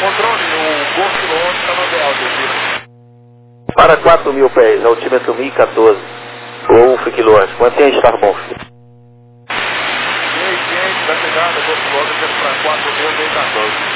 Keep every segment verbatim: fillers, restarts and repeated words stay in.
Controle, o Golf onze está no alto, Para quatro mil pés, altímetro mil e quatorze. Ou um quilômetro. Mantenha estar bom. mil e quinhentos da chegada, Golf onze para quatro mil e quatorze.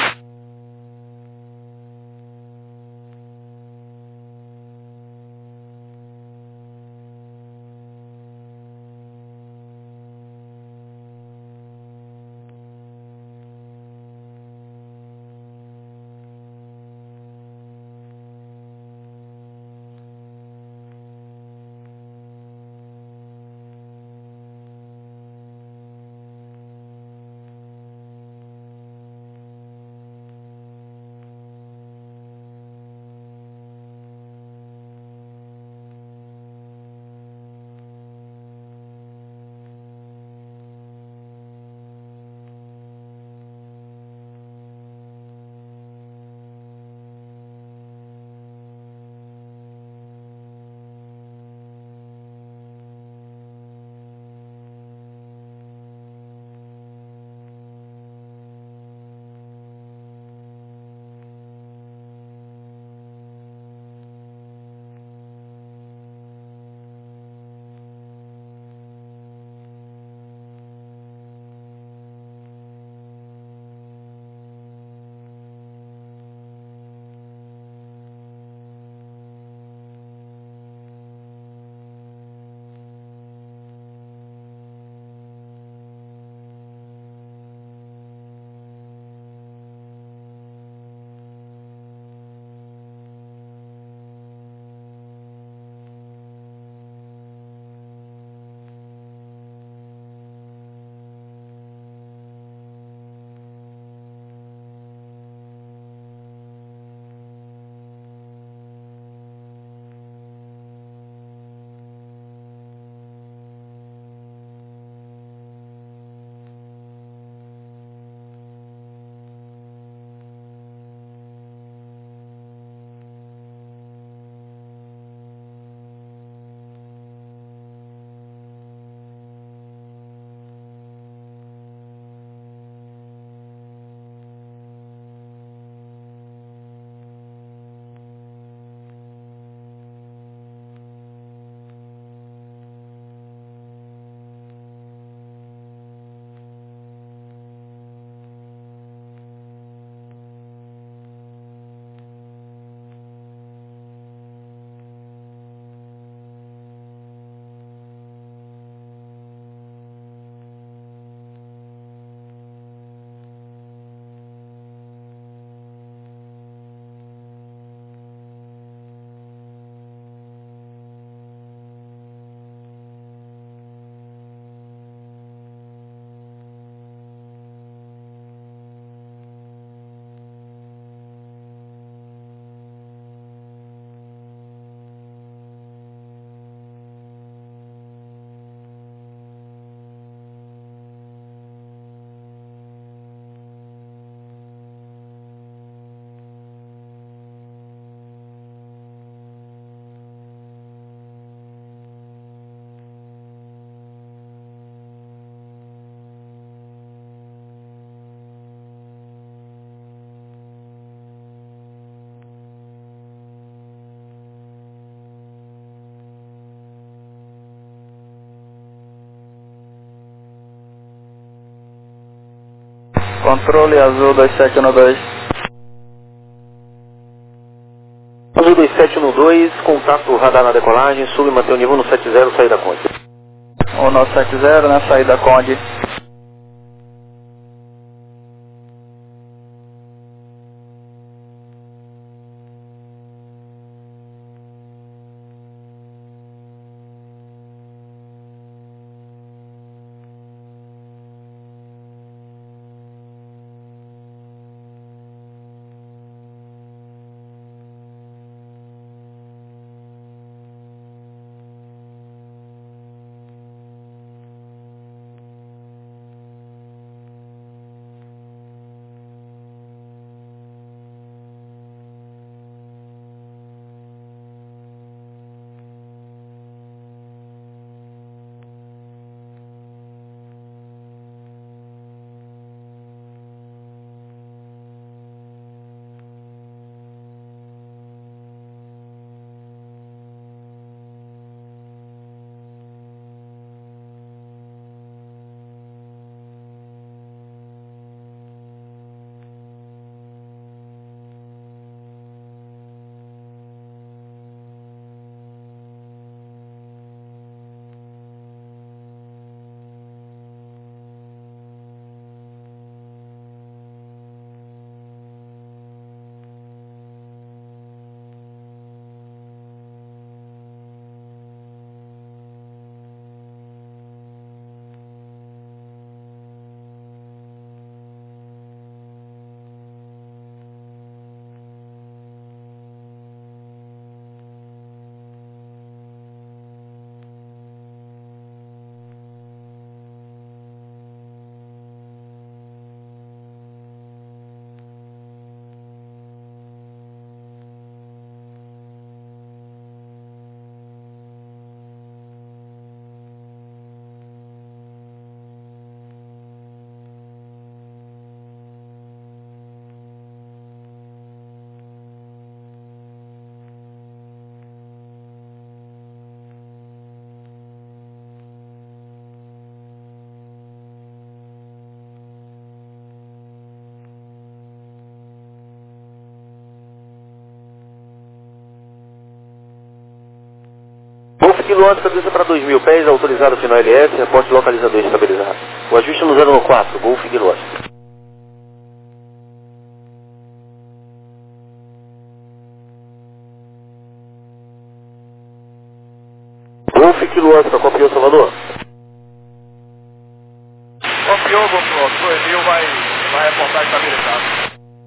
Controle Azul dois sete um dois. Azul dois sete um dois, contato radar na decolagem, sub e mantém o nível no sete zero, saída Conde. O no sete zero, na saída Conde. quilômetros, cabeça para dois mil pés, autorizado final L S, reporte localizador estabilizado. O ajuste no zero um quatro, Golf quilômetro. Golf quilômetro, copiou Salvador? Confiou, Golf dois mil, vai, vai reportar estabilizado.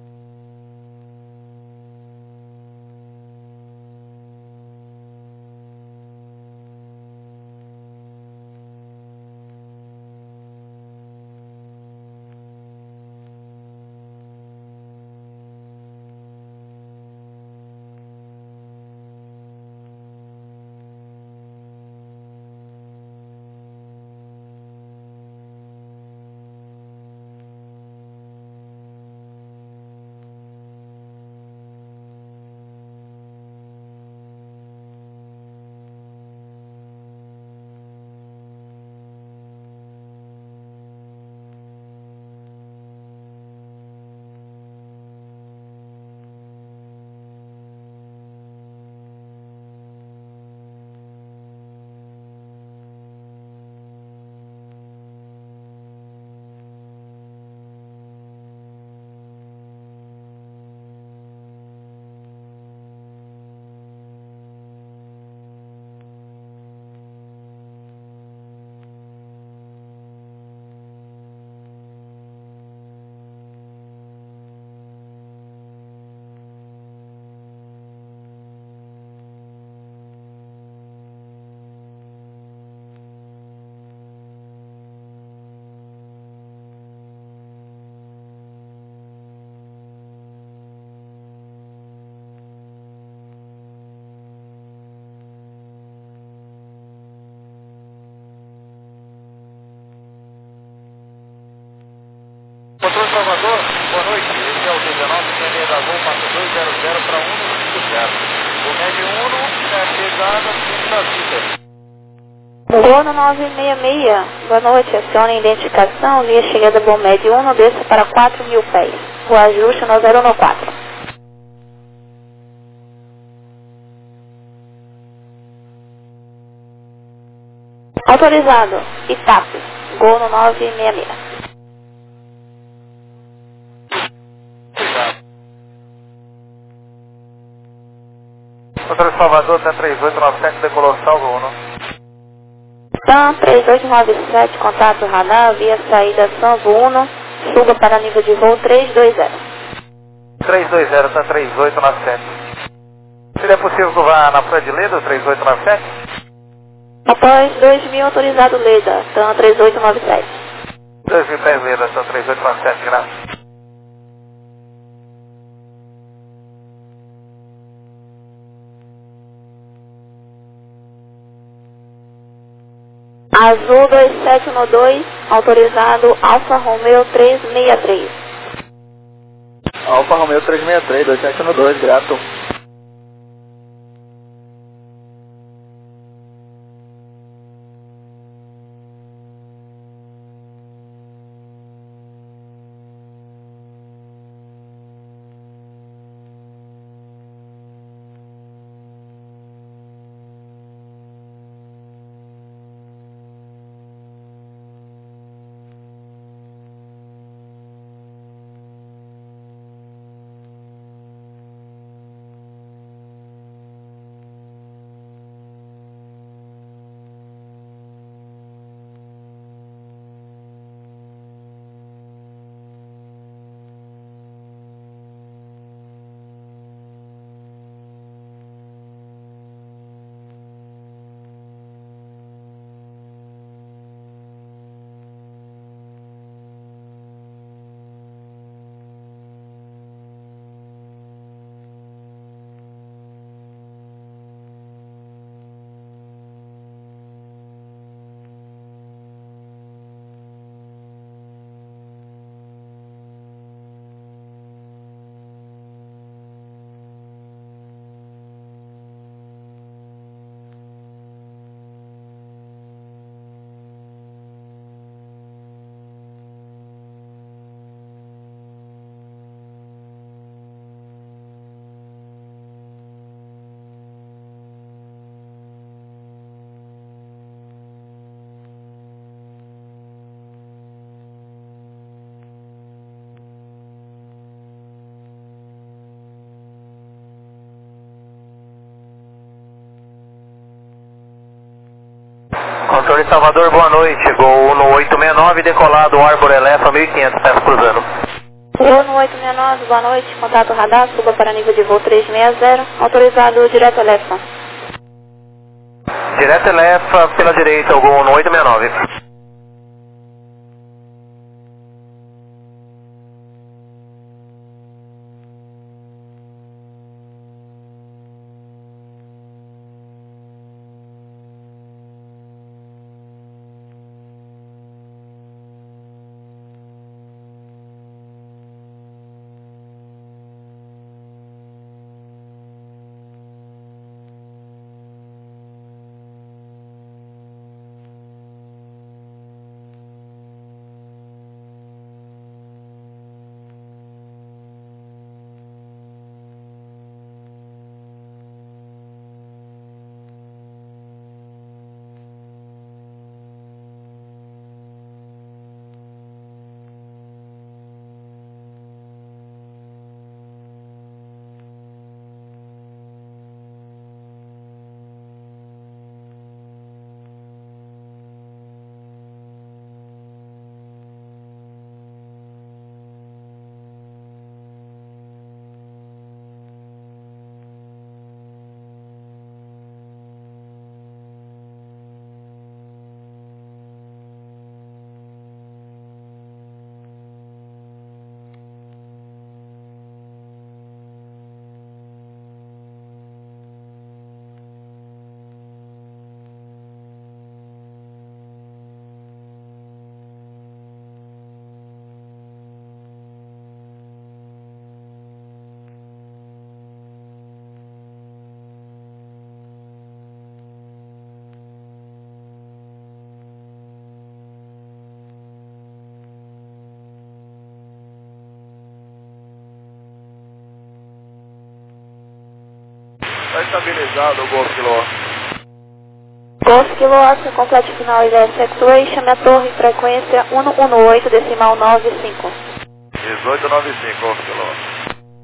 Controle Salvador, boa noite. Esse é o dezenove, P da Gol, passa dois zero zero para um cinco zero. O médio um, é chegada, fim da vida. Gol no nove seis seis, boa noite. Acione a identificação, via chegada Bom Médio um, desça para quatro mil pés. O ajuste no zero um quatro. Autorizado, Itap, Gol no nove seis seis. Controle Salvador, T três oito nove sete, decolou Salvo Uno. TAM três oito nove sete, contato radar, via saída Salvo Uno, suba para nível de voo três dois zero. três dois zero, TAM três oito nove sete. Seria possível que eu vá na Praia de Leda, três oito nove sete? Após dois mil, autorizado Leda, TAM três oito nove sete. dois mil pés Leda, TAM três oito nove sete, graças. Azul dois sete um dois, autorizado Alfa Romeo três seis três. Alfa Romeo três seis três, dois sete um dois, grato. Torre Salvador, boa noite. Gol no oito seis nove, decolado, Arbor Elefa, mil e quinhentos, peço cruzando. Gol no oito seis nove, boa noite. Contato radar, suba para nível de voo três seis zero. Autorizado direto Elefa. Direto Elefa, pela direita, o gol no oito seis nove. Está estabilizado o Golf Kilo. Golf Kilo, Oscar, complete final I L S X-Ray, chame a torre, frequência um um oito, decimal nove cinco. dezoito noventa e cinco, Golf Kilo.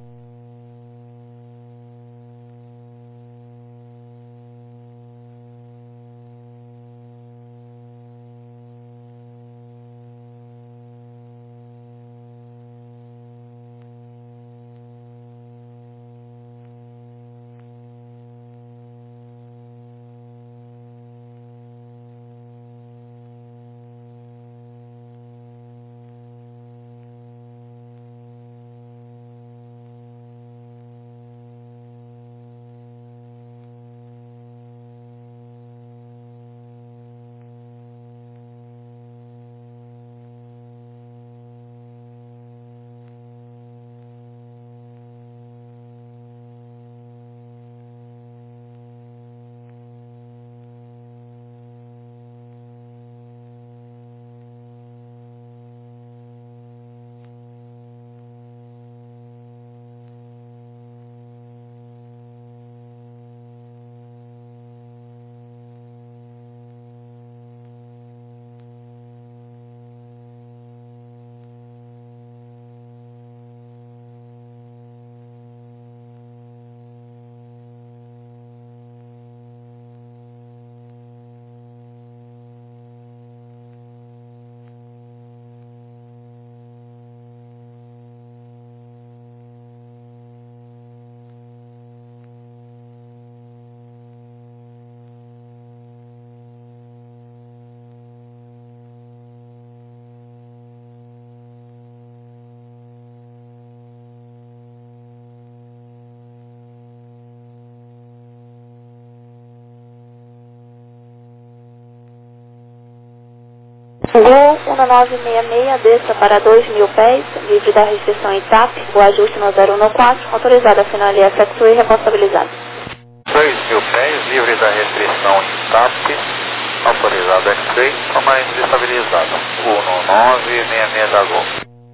Gol um nove seis seis, desça para dois mil pés, livre da restrição em T A P, o ajuste no zero um quatro, autorizado a final I L S X-Ray, responsabilizado. dois mil pés, livre da restrição em T A P, autorizado X-Ray, comando estabilizado. um nove seis seis da Gol.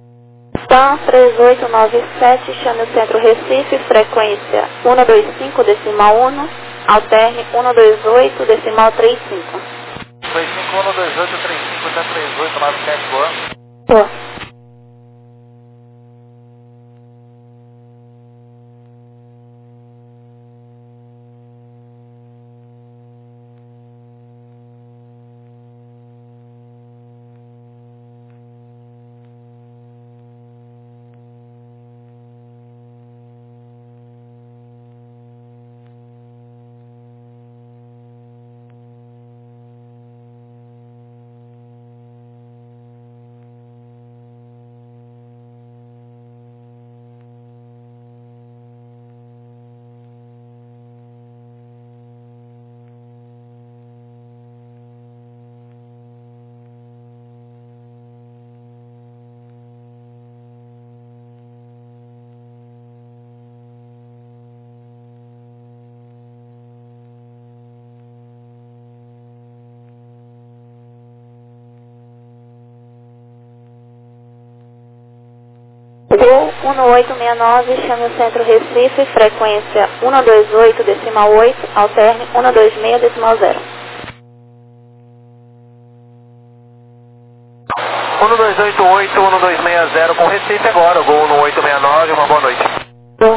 TAM três oito nove sete, chame o centro Recife, frequência um dois cinco, decimal um, alterne um dois oito, decimal trinta e cinco. dois cinco um dois oito três cinco até três oito nove sete, boa. Boa. Gol um oito seis nove, chame o centro Recife, frequência um dois oito, decimal oito, alterne um dois seis, decimal zero. um dois oito oito, um dois seis zero com Recife agora, Gol um oito seis nove, uma boa noite. Gol.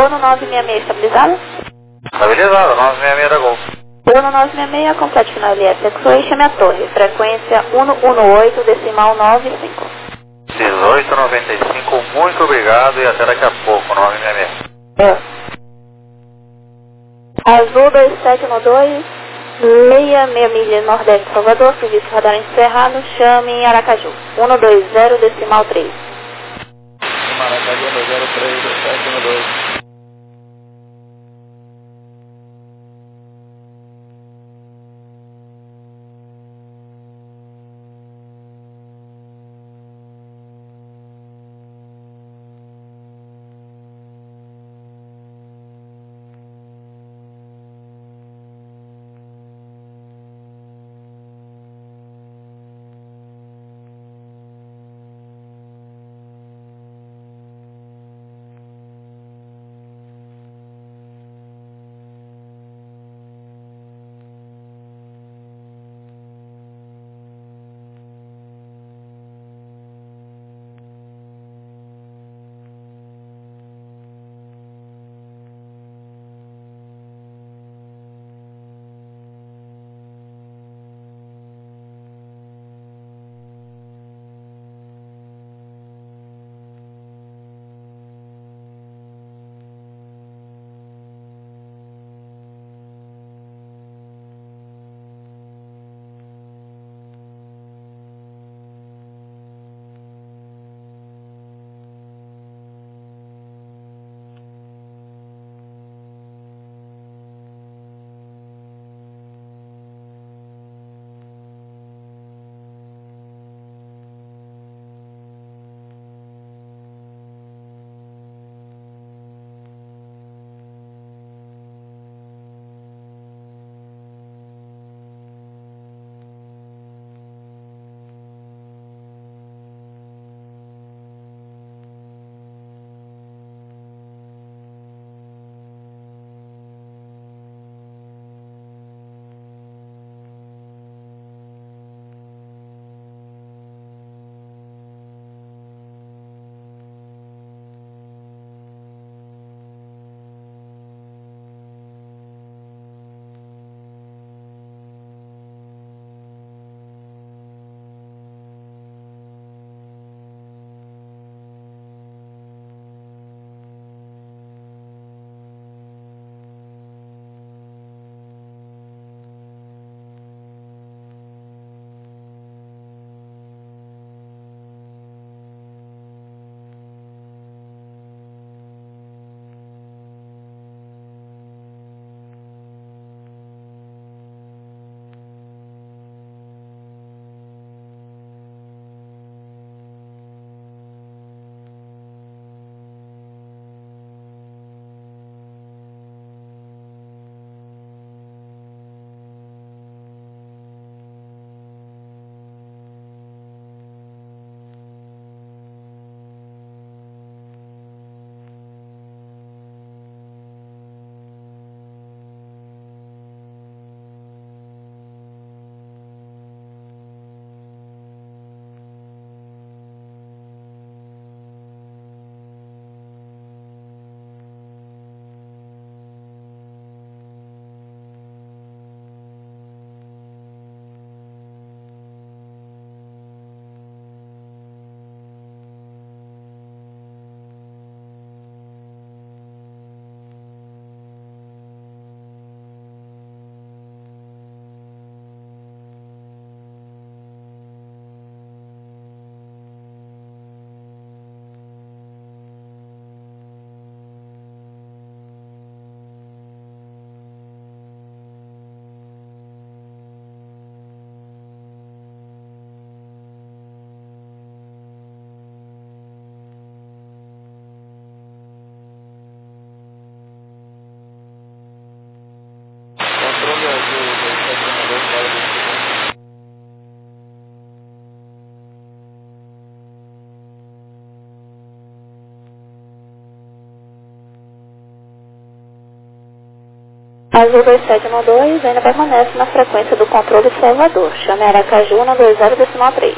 Uno nove seis seis estabilizado? Estabilizado, nove seis seis da Gol. Uno nove seis seis, complete final L S X-Ray, chame a torre, frequência cento e dezoito, decimal nove cinco. dezoito noventa e cinco, muito obrigado e até daqui a pouco, nove seis seis. É. Azul dois sete um dois, meia, meia milha nordeste Salvador, serviço radar encerrado, chame em Aracaju, cento e vinte, decimal três. Maracaju dois zero três, dois sete um dois. Azul dois sete um dois ainda permanece na frequência do controle Salvador. Chame Aracaju cento e vinte, decimal três.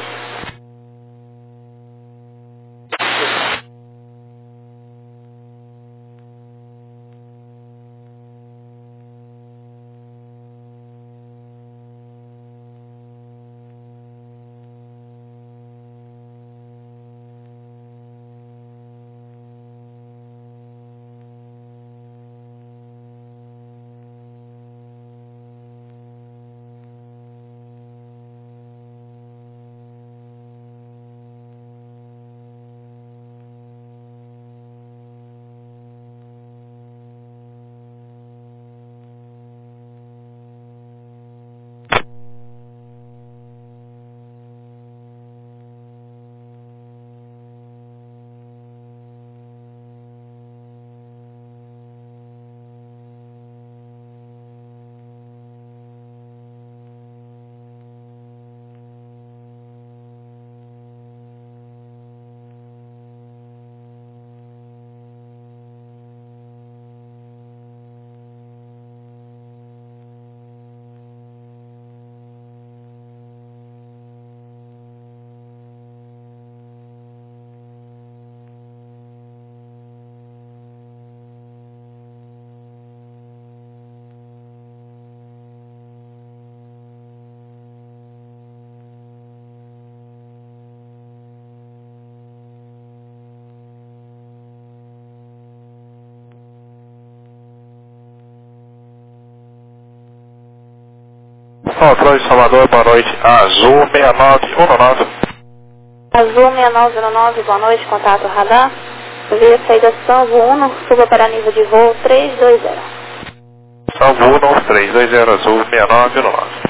Controle Salvador, boa noite. Azul seis nove um nove. Azul seis nove um nove, boa noite, contato radar. Via saída Salvo um, suba para nível de voo três dois zero. Salvo um, três dois zero, Azul seis nove um nove.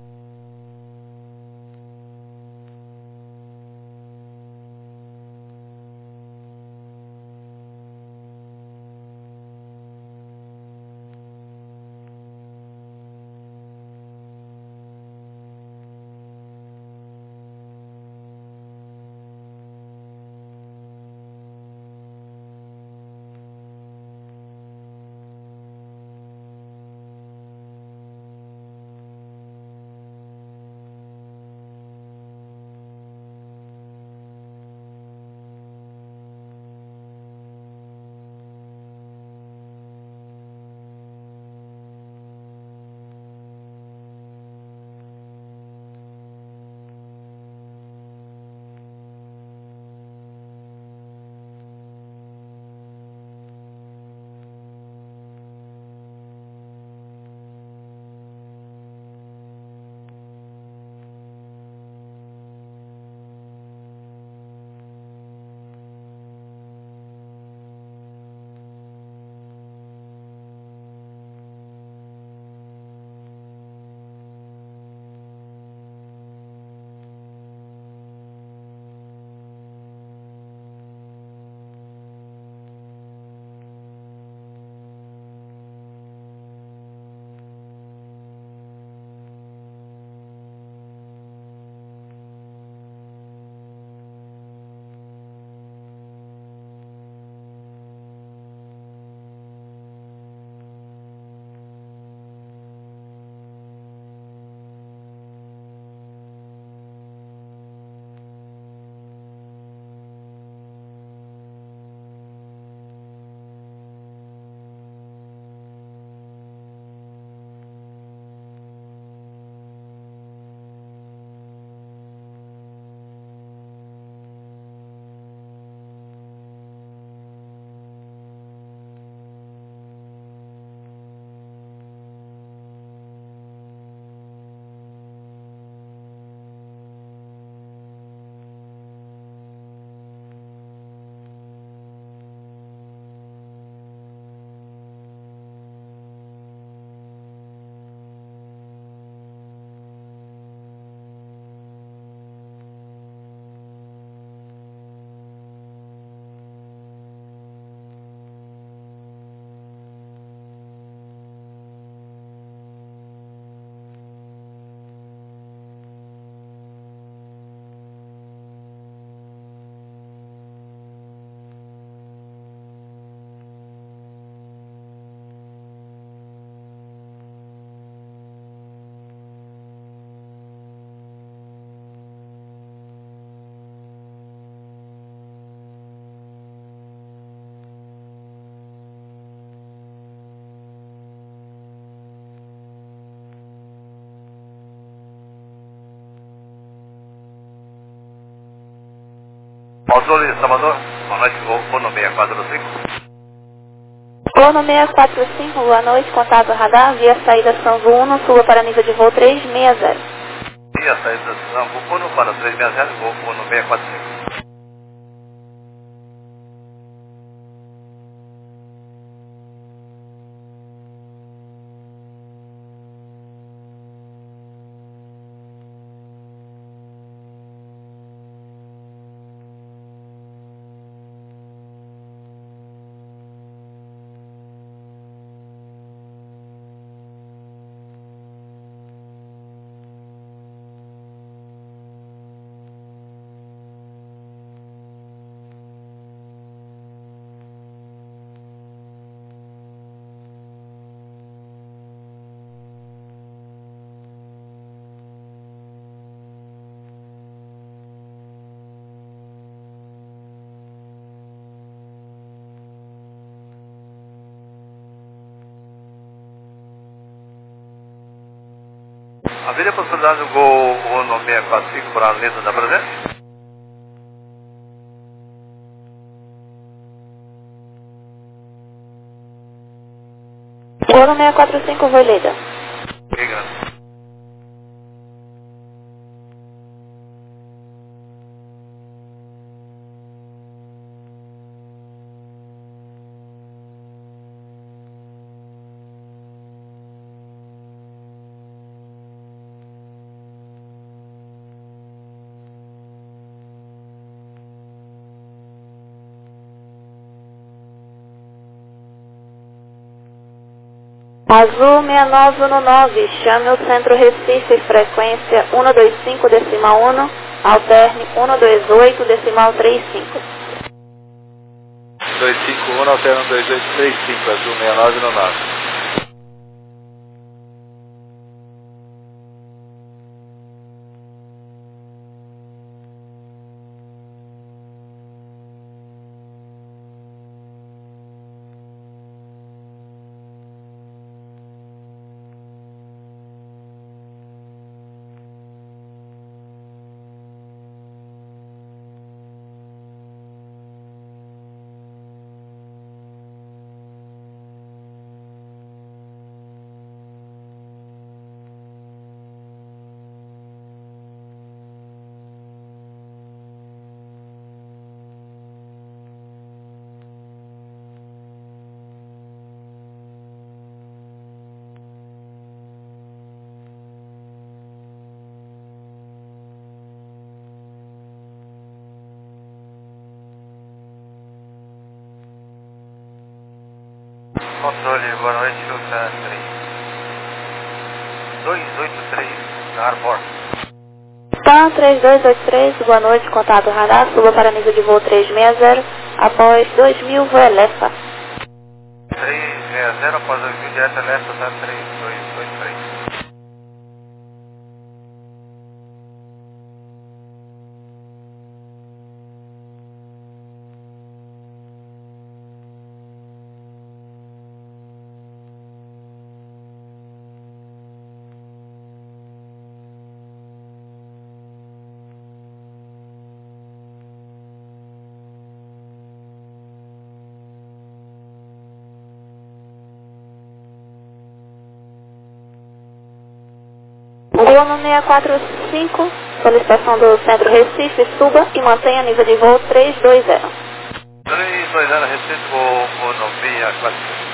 Controle Salvador, boa noite, voo no seis quatro cinco. Voo no seis quatro cinco, boa noite, contato radar, via saída São um, suba para nível de voo três seis zero. Via saída São um para três seis zero, voo no seis quatro cinco. Haveria possibilidade do gol no seis quatro cinco para a letra da presente? Gol no seis quatro cinco, Voileda. Obrigado. Azul seis nove um nove, chame o Centro Recife, frequência um dois cinco decimal um, alterne um dois oito decimal trinta e cinco. dois cinco um, alterna dois oito três cinco, azul seis nove um nove. Controle, boa noite, Filta três. dois oito três, Arbor. TAM três dois oito três, boa noite, contato radar, suba para nível de voo trezentos e sessenta, após dois mil, voo Elefa. trezentos e sessenta, após dois mil, direto Elefa, tá três dois oito três. Voo no seis quatro cinco, solicitação do Centro Recife, suba e mantenha nível de voo trezentos e vinte. três dois zero, Recife, voo no seis quatro cinco.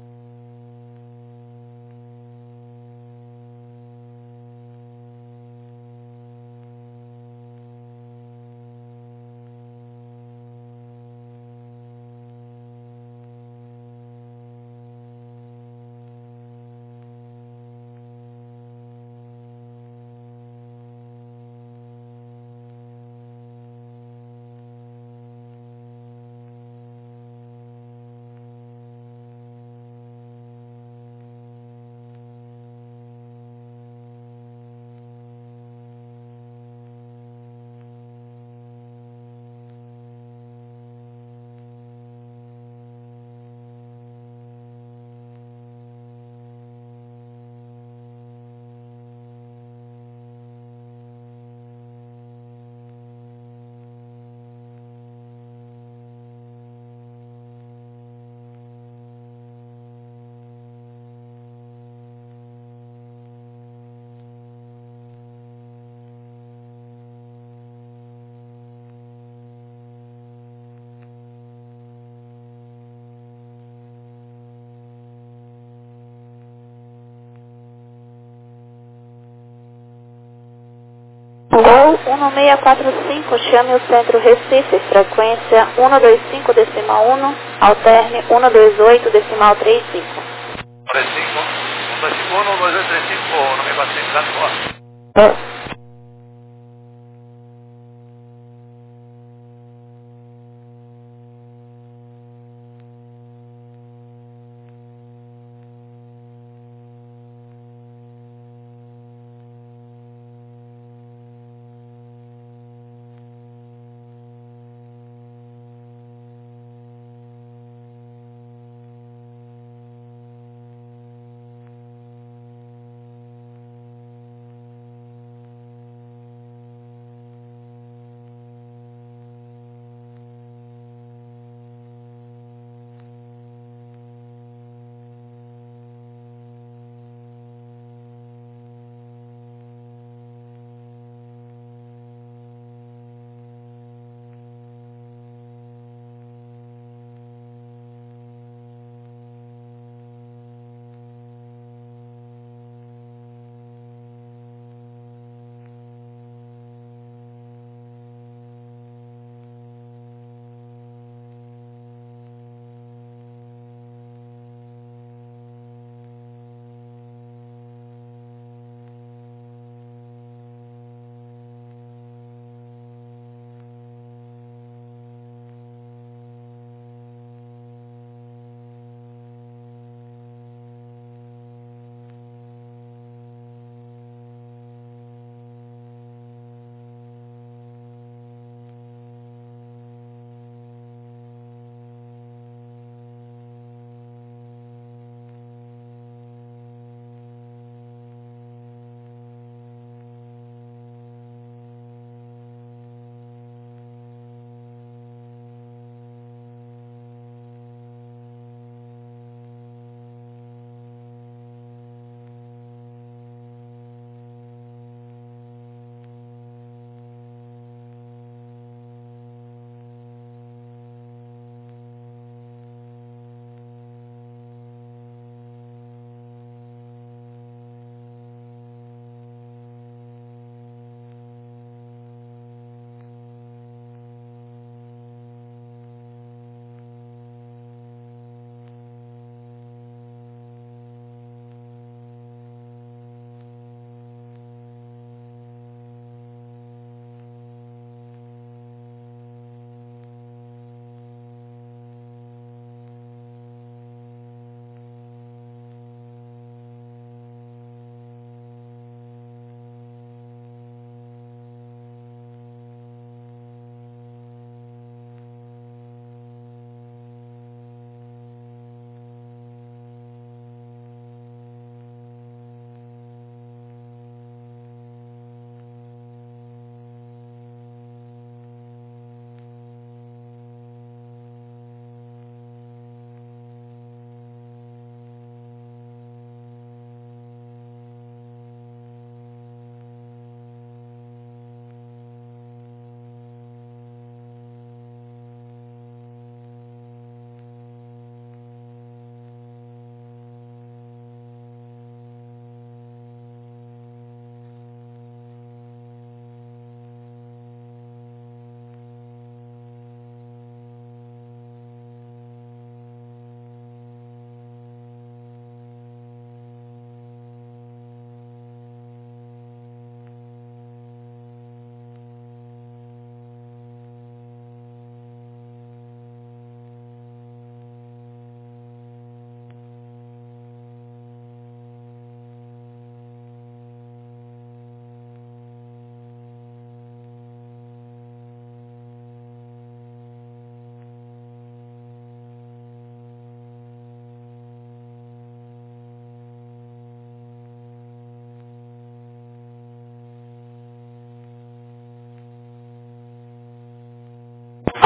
Gol um seis quatro cinco, chame o Centro Recife, frequência um dois cinco decimal um, alterne um dois oito decimal trinta e cinco. três cinco, um dois cinco um, um dois oito três cinco, não me bate em casa.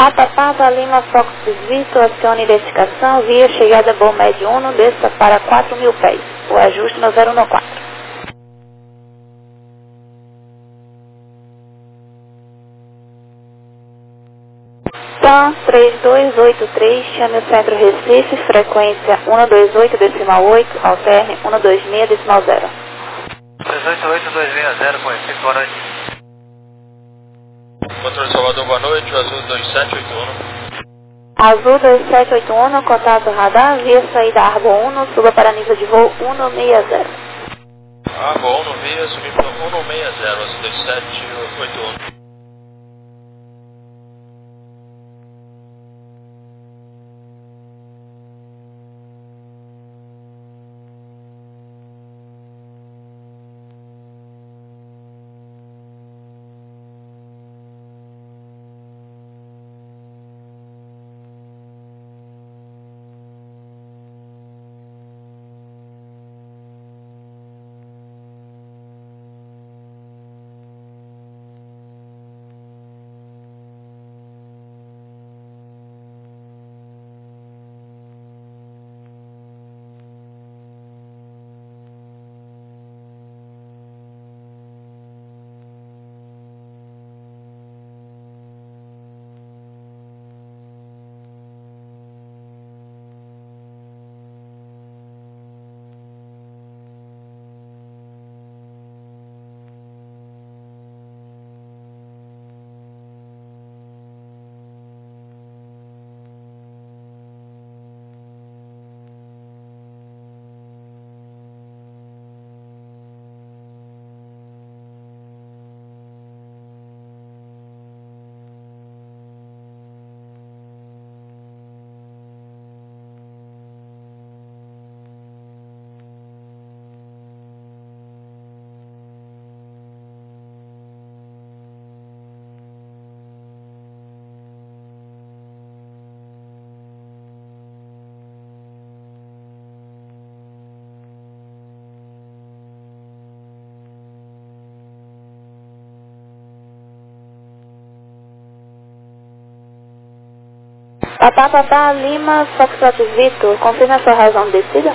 Papa Papa Lima Fox Vitor, acione identificação, via chegada Bom Médio um, desça para quatro mil pés. O ajuste no zero um quatro. TAM três dois oito três, chame o centro Recife, frequência um dois oito decimal oito, alterne um dois seis decimal zero. três oito oito dois seis zero, com Recife, boa noite. Controle Salvador, boa noite, o Azul dois sete oito um. Azul dois sete oito um, contato radar, via saída Arbo um, suba para nível de voo um seis zero. Arbo um, via, subir para um seis zero, Azul dois sete oito um. Papá, papá, Lima, Foxtrot Vitor, confirma a sua razão de descida?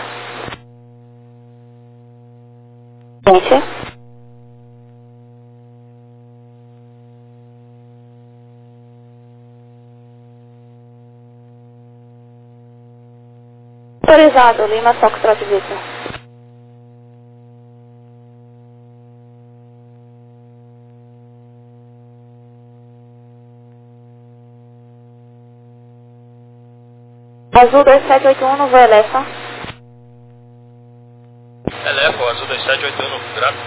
Gente. Autorizado, Lima, Foxtrot Vitor. Azul dois sete oito um, no voo Elefa. Elefa, o Azul dois sete oito um, grato.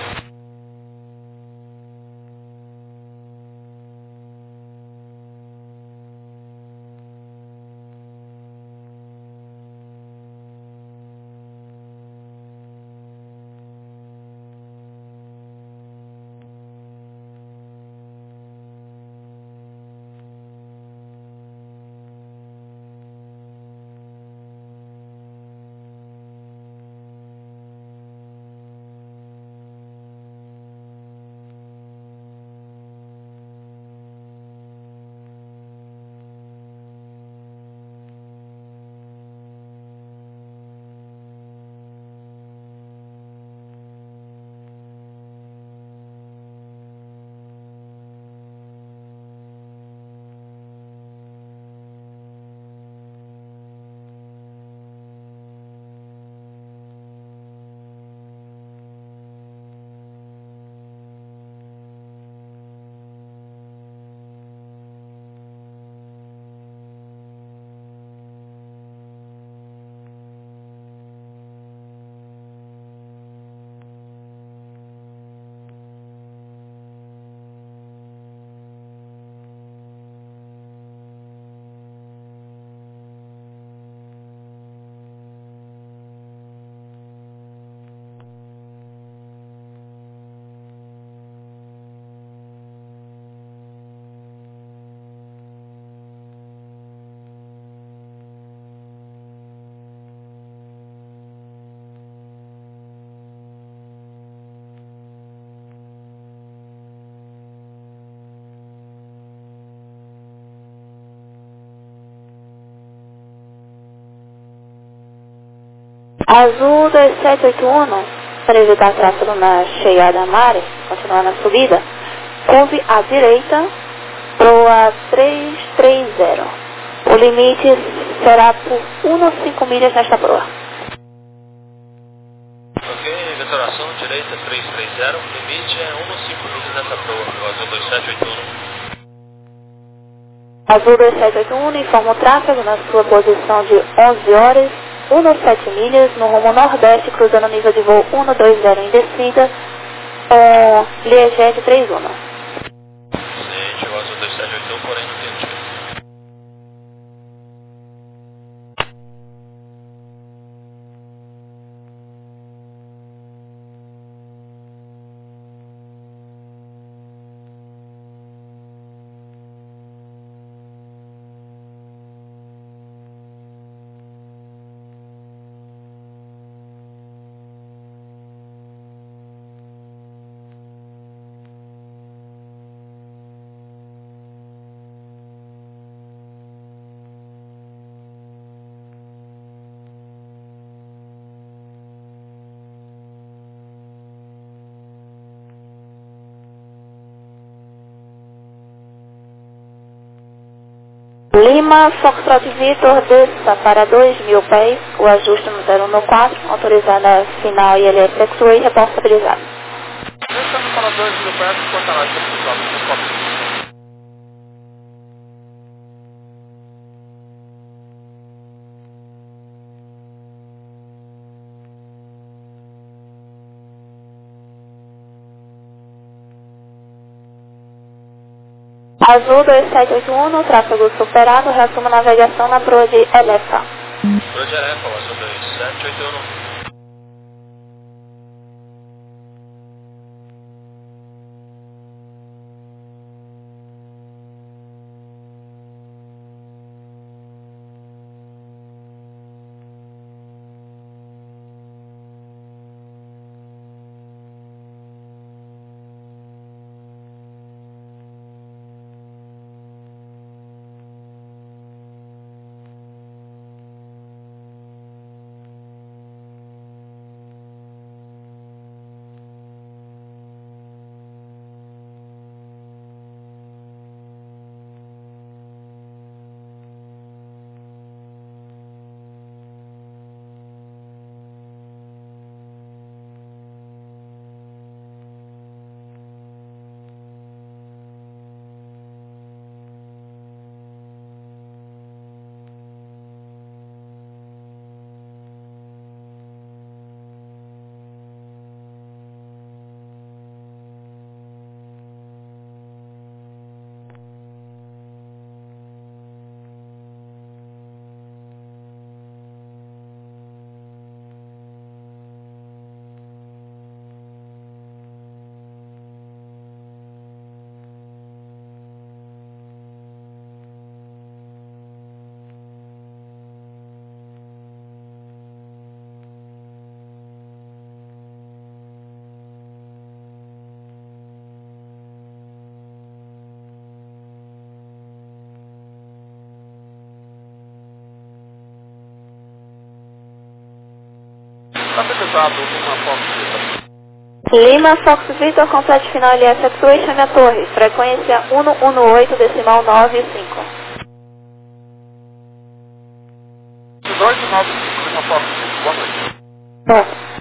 Azul dois sete oito um, para evitar tráfego na chegada a Mare, continuar na subida, curve à direita, proa trezentos e trinta. O limite será por um vírgula cinco milhas nesta proa. Ok, vetoração direita trezentos e trinta, limite é um vírgula cinco milhas nessa proa, o Azul dois sete oito um. Azul dois sete oito um informa o tráfego na sua posição de onze horas, um vírgula sete milhas, no rumo nordeste, cruzando o nível de voo cento e vinte em descida, com Lieged trinta e um. Ciente, o Azul dois sete oito um, porém não tem tiro. Lima, Foxtrot Victor, desça para dois mil pés, o ajuste no zero um quatro, autorizada final I L S X-Ray, reporte estabilizado. Descendo para dois mil pés, quanto a nós, Azul dois sete oito um, tráfego superado, reassuma navegação na proa de Elefa. Proa de Elefa, o Azul dois sete oito um. Estabilizado, Lima Fox Victor. Lima, Fox Victor, complete final L S X-Ray, chame a torre, frequência um um oito, decimal nove cinco. dois nove cinco, Lima Fox Victor, boa noite. Bom.